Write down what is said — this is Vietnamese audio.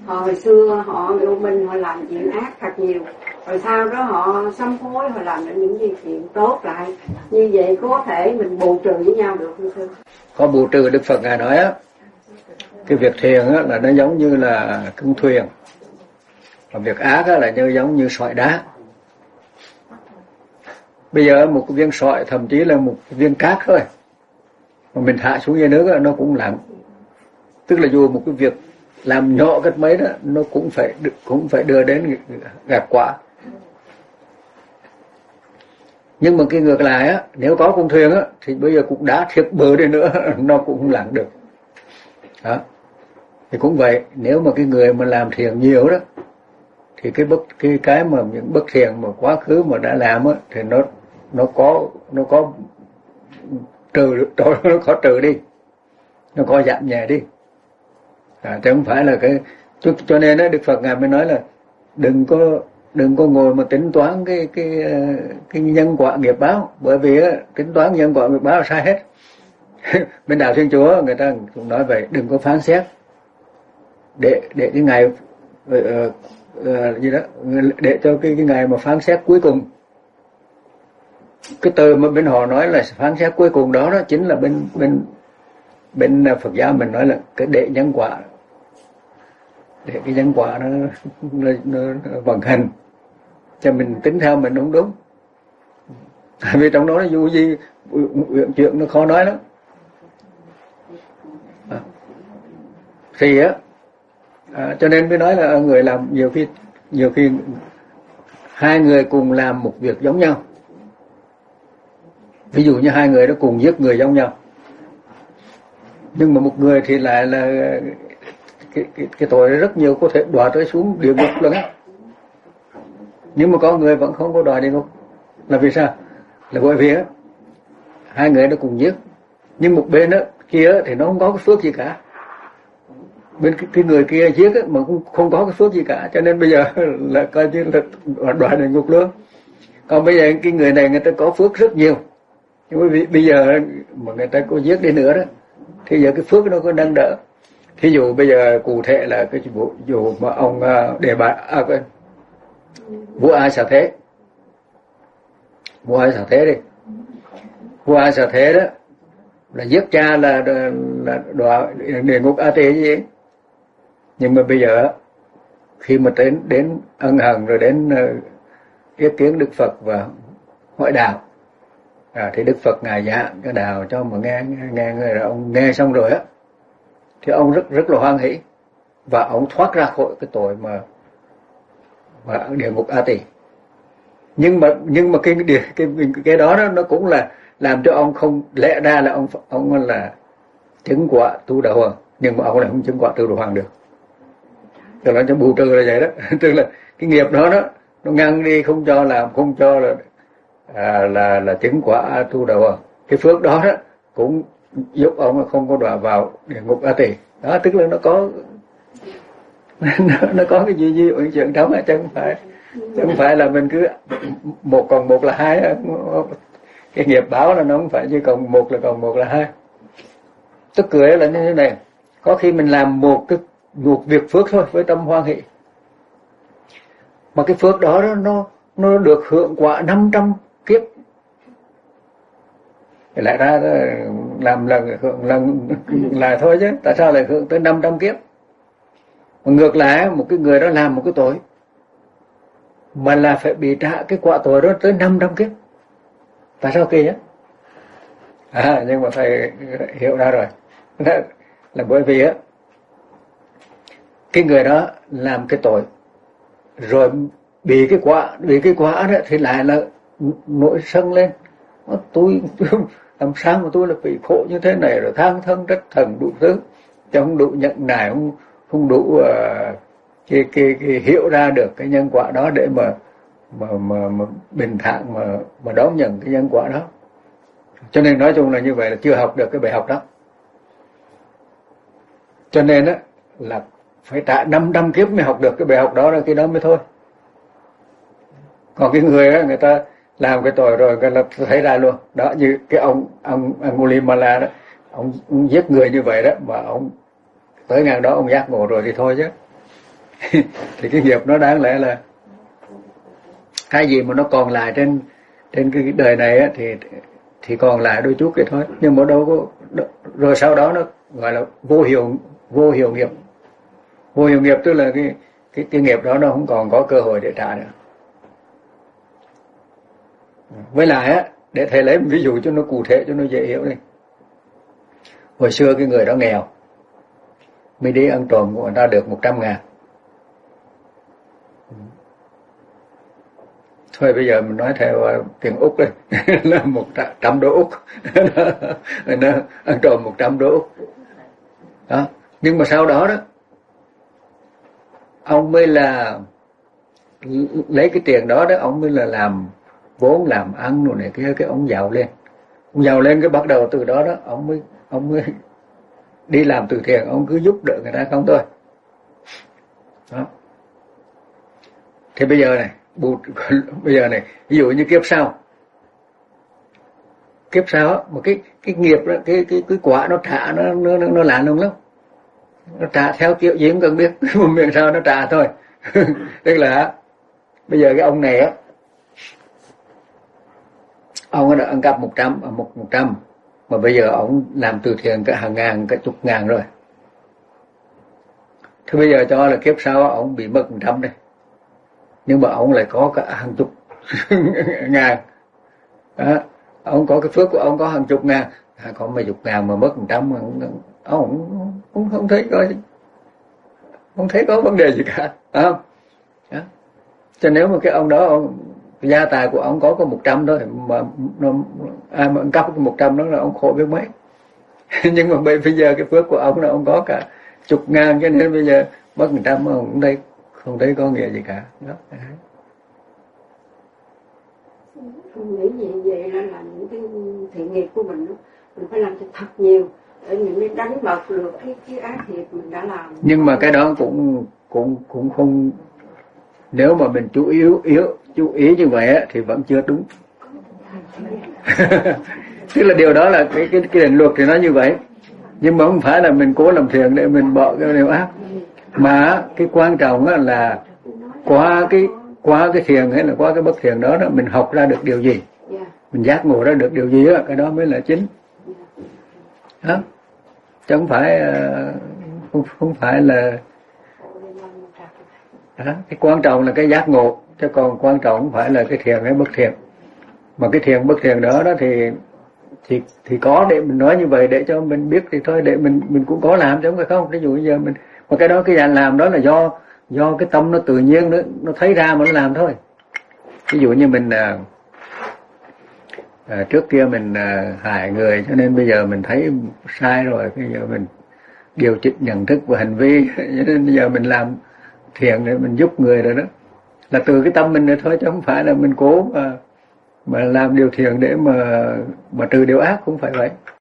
hồi xưa họ lưu minh họ làm chuyện ác thật nhiều, rồi sau đó họ sám hối, họ làm những gì chuyện tốt lại, như vậy có thể mình bù trừ với nhau được không thưa? Có bù trừ. Đức Phật ngài nói á, cái việc thiện á là nó giống như là con thuyền, và việc ác á là giống như sỏi đá. Bây giờ một cái viên sỏi, thậm chí là một viên cát thôi, mà mình thả xuống dưới nước đó, nó cũng lặng. Tức là dù một cái việc làm nhỏ cách mấy đó, nó cũng phải đưa đến gặt quả. Nhưng mà cái ngược lại á, nếu có con thuyền á, thì bây giờ cũng đá thiệt bờ đi nữa, nó cũng không lặng được. Đó. Thì cũng vậy, nếu mà cái người mà làm thiện nhiều đó, thì cái mà những bất thiện mà quá khứ mà đã làm á, thì nó có trừ, nó có trừ đi, nó có giảm nhẹ đi. Chứ không phải là cho nên đó, Đức Phật ngài mới nói là đừng có ngồi mà tính toán cái nhân quả nghiệp báo, bởi vì á, tính toán nhân quả nghiệp báo là sai hết. Bên đạo Thiên Chúa người ta cũng nói vậy, đừng có phán xét để cái ngày gì đó, để cho cái ngày mà phán xét cuối cùng. Cái từ mà bên họ nói là phán xét cuối cùng đó chính là bên Phật giáo mình nói là cái để nhân quả, để cái nhân quả nó vận hành cho mình tính theo mình đúng. Vì trong đó nó dù gì chuyện nó khó nói lắm. Thì á, cho nên mới nói là người làm nhiều khi hai người cùng làm một việc giống nhau. Ví dụ như hai người đó cùng giết người giống nhau, nhưng mà một người thì lại là cái tội rất nhiều, có thể đọa tới xuống địa ngục luôn á. Nhưng mà có người vẫn không có đọa địa ngục. Là vì sao? Là bởi vì á, hai người đó cùng giết, nhưng một bên đó kia thì nó không có cái phước gì cả. Bên cái người kia giết á, mà cũng không có cái phước gì cả, cho nên bây giờ là coi như là đọa địa ngục luôn. Còn bây giờ cái người này người ta có phước rất nhiều, nhưng mà bây giờ mà người ta có giết đi nữa đó, thì giờ cái phước nó có nâng đỡ. Thí dụ bây giờ cụ thể là cái vụ mà ông đề bạt vua Ai Xà Thế. Vua Ai Xà Thế đi. Vua Ai Xà Thế đó là giết cha là đọa địa ngục A Tỳ gì. Nhưng mà bây giờ khi mà đến ân hận rồi đến yết kiến Đức Phật và hỏi đạo, thì Đức Phật ngài giảng cái đạo cho mà nghe người rồi ông nghe xong rồi á, thì ông rất là hoan hỷ, và ông thoát ra khỏi cái tội mà địa ngục A Tỳ. Nhưng mà cái đó nó cũng là làm cho ông không, lẽ ra là ông là chứng quả tu đạo hoàng, nhưng mà ông lại không chứng quả tu đạo hoàng được. Tức là cho bù trừ là vậy đó. Tức là cái nghiệp đó nó ngăn đi, không cho là chứng quả tu đạo hoàng. Cái phước đó cũng giúp ông không có đọa vào địa ngục A Tỳ. Đó, tức là nó có cái gì ở chuyện đó, chứ không phải là mình cứ 1 + 1 là 2. Cái nghiệp báo là nó không phải như cộng 1 là 2. Tức cười là như thế này, có khi mình làm một việc phước thôi với tâm hoan hỷ, mà cái phước đó nó được hưởng quả 500 kiếp. Lại ra làm lần lại thôi chứ, tại sao lại hưởng tới 500 kiếp? Mà ngược lại, một cái người đó làm một cái tội mà là phải bị trả cái quả tội đó tới 500 kiếp. Tại sao kỳ nhá? Nhưng mà thầy hiểu ra rồi. Là bởi vì á, cái người đó làm cái tội rồi bị cái quả đó thì lại là nổi sân lên. Tôi làm sao mà tôi là bị khổ như thế này, rồi than thân trách thần đủ thứ, chứ không đủ nhận nài, không đủ cái hiểu ra được cái nhân quả đó để mà bình thản mà đón nhận cái nhân quả đó. Cho nên nói chung là như vậy, là chưa học được cái bài học đó. Cho nên á là phải trả 500 kiếp mới học được cái bài học đó, là cái đó mới thôi. Còn cái người á, người ta làm cái tội rồi cái là thấy ra luôn đó, như cái ông Angulimala đó, ông giết người như vậy đó, mà ông tới ngang đó ông giác ngộ rồi thì thôi chứ. thì cái nghiệp nó đáng lẽ là cái gì mà nó còn lại trên cái đời này á, thì còn lại đôi chút cái thôi, nhưng mà đâu có, rồi sau đó nó gọi là vô hiệu nghiệp. Vô hiệu nghiệp tức là cái nghiệp đó nó không còn có cơ hội để trả nữa. Với lại á, để thầy lấy một ví dụ cho nó cụ thể, cho nó dễ hiểu đi. Hồi xưa cái người đó nghèo, mới đi ăn trộm của người ta được 100.000. Thôi bây giờ mình nói theo tiền Úc đi, là 100 đô Úc. Nó ăn trộm 100 đô Úc. Đó. Nhưng mà sau đó đó, ông mới là lấy cái tiền đó đó, ông mới là làm vốn làm ăn rồi này kia, cái ông giàu lên. Ông giàu lên cái bắt đầu từ đó đó, ông mới đi làm từ thiện, ông cứ giúp đỡ người ta không thôi. Đó. Thì bây giờ này, ví dụ như kiếp sau mà cái nghiệp đó, cái quả nó trả nó lạ lùng lắm. Nó trả theo kiểu gì cũng cần biết, miệng sao nó trả thôi. Tức là bây giờ cái ông này á, ông đã ăn cắp 100, mà bây giờ ông làm từ thiện cả hàng ngàn, cả chục ngàn rồi. Thế bây giờ cho là kiếp sau ông bị mất 100 đây, nhưng mà ông lại có cả hàng chục ngàn. Đó. Ông có cái phước của ông có hàng chục ngàn, có mấy chục ngàn mà mất 100 mà ông không thấy có vấn đề gì cả, phải không? Đó. Cho nếu mà cái ông đó gia tài của ông có 100 thôi, mà ai mà ăn cắp cái 100 đó là ông khổ biết mấy. Nhưng mà bây giờ cái phước của ông là ông có cả chục ngàn, cho nên bây giờ mất 100 mà ông không thấy có nghĩa gì cả. Đó. Không nghĩ gì vậy là những cái thiện nghiệp của mình phải làm cho thật nhiều để mình mới đánh bật được cái ác nghiệp mình đã làm. Nhưng mà cái đó cũng không, nếu mà mình chú ý như vậy á, thì vẫn chưa đúng. Tức là điều đó là cái định luật thì nó như vậy, nhưng mà không phải là mình cố làm thiện để mình bỏ cái điều ác, mà cái quan trọng là qua cái thiền hay là qua cái bất thiền đó mình học ra được điều gì, mình giác ngộ ra được điều gì á, cái đó mới là chính. Đó. Chứ không phải là đó. Cái quan trọng là cái giác ngộ, chứ còn quan trọng không phải là cái thiền hay bất thiền. Mà cái thiền bất thiền đó thì có để mình nói như vậy để cho mình biết thì thôi, để mình cũng có làm chứ không phải không. Ví dụ bây giờ mình, mà cái đó cái dạng làm đó là do cái tâm nó tự nhiên nó thấy ra mà nó làm thôi. Ví dụ như mình trước kia mình hại người, cho nên bây giờ mình thấy sai rồi, bây giờ mình điều chỉnh nhận thức và hành vi, cho nên bây giờ mình làm thiện để mình giúp người rồi đó, là từ cái tâm mình rồi thôi, chứ không phải là mình cố mà làm điều thiện để mà trừ điều ác, cũng phải vậy.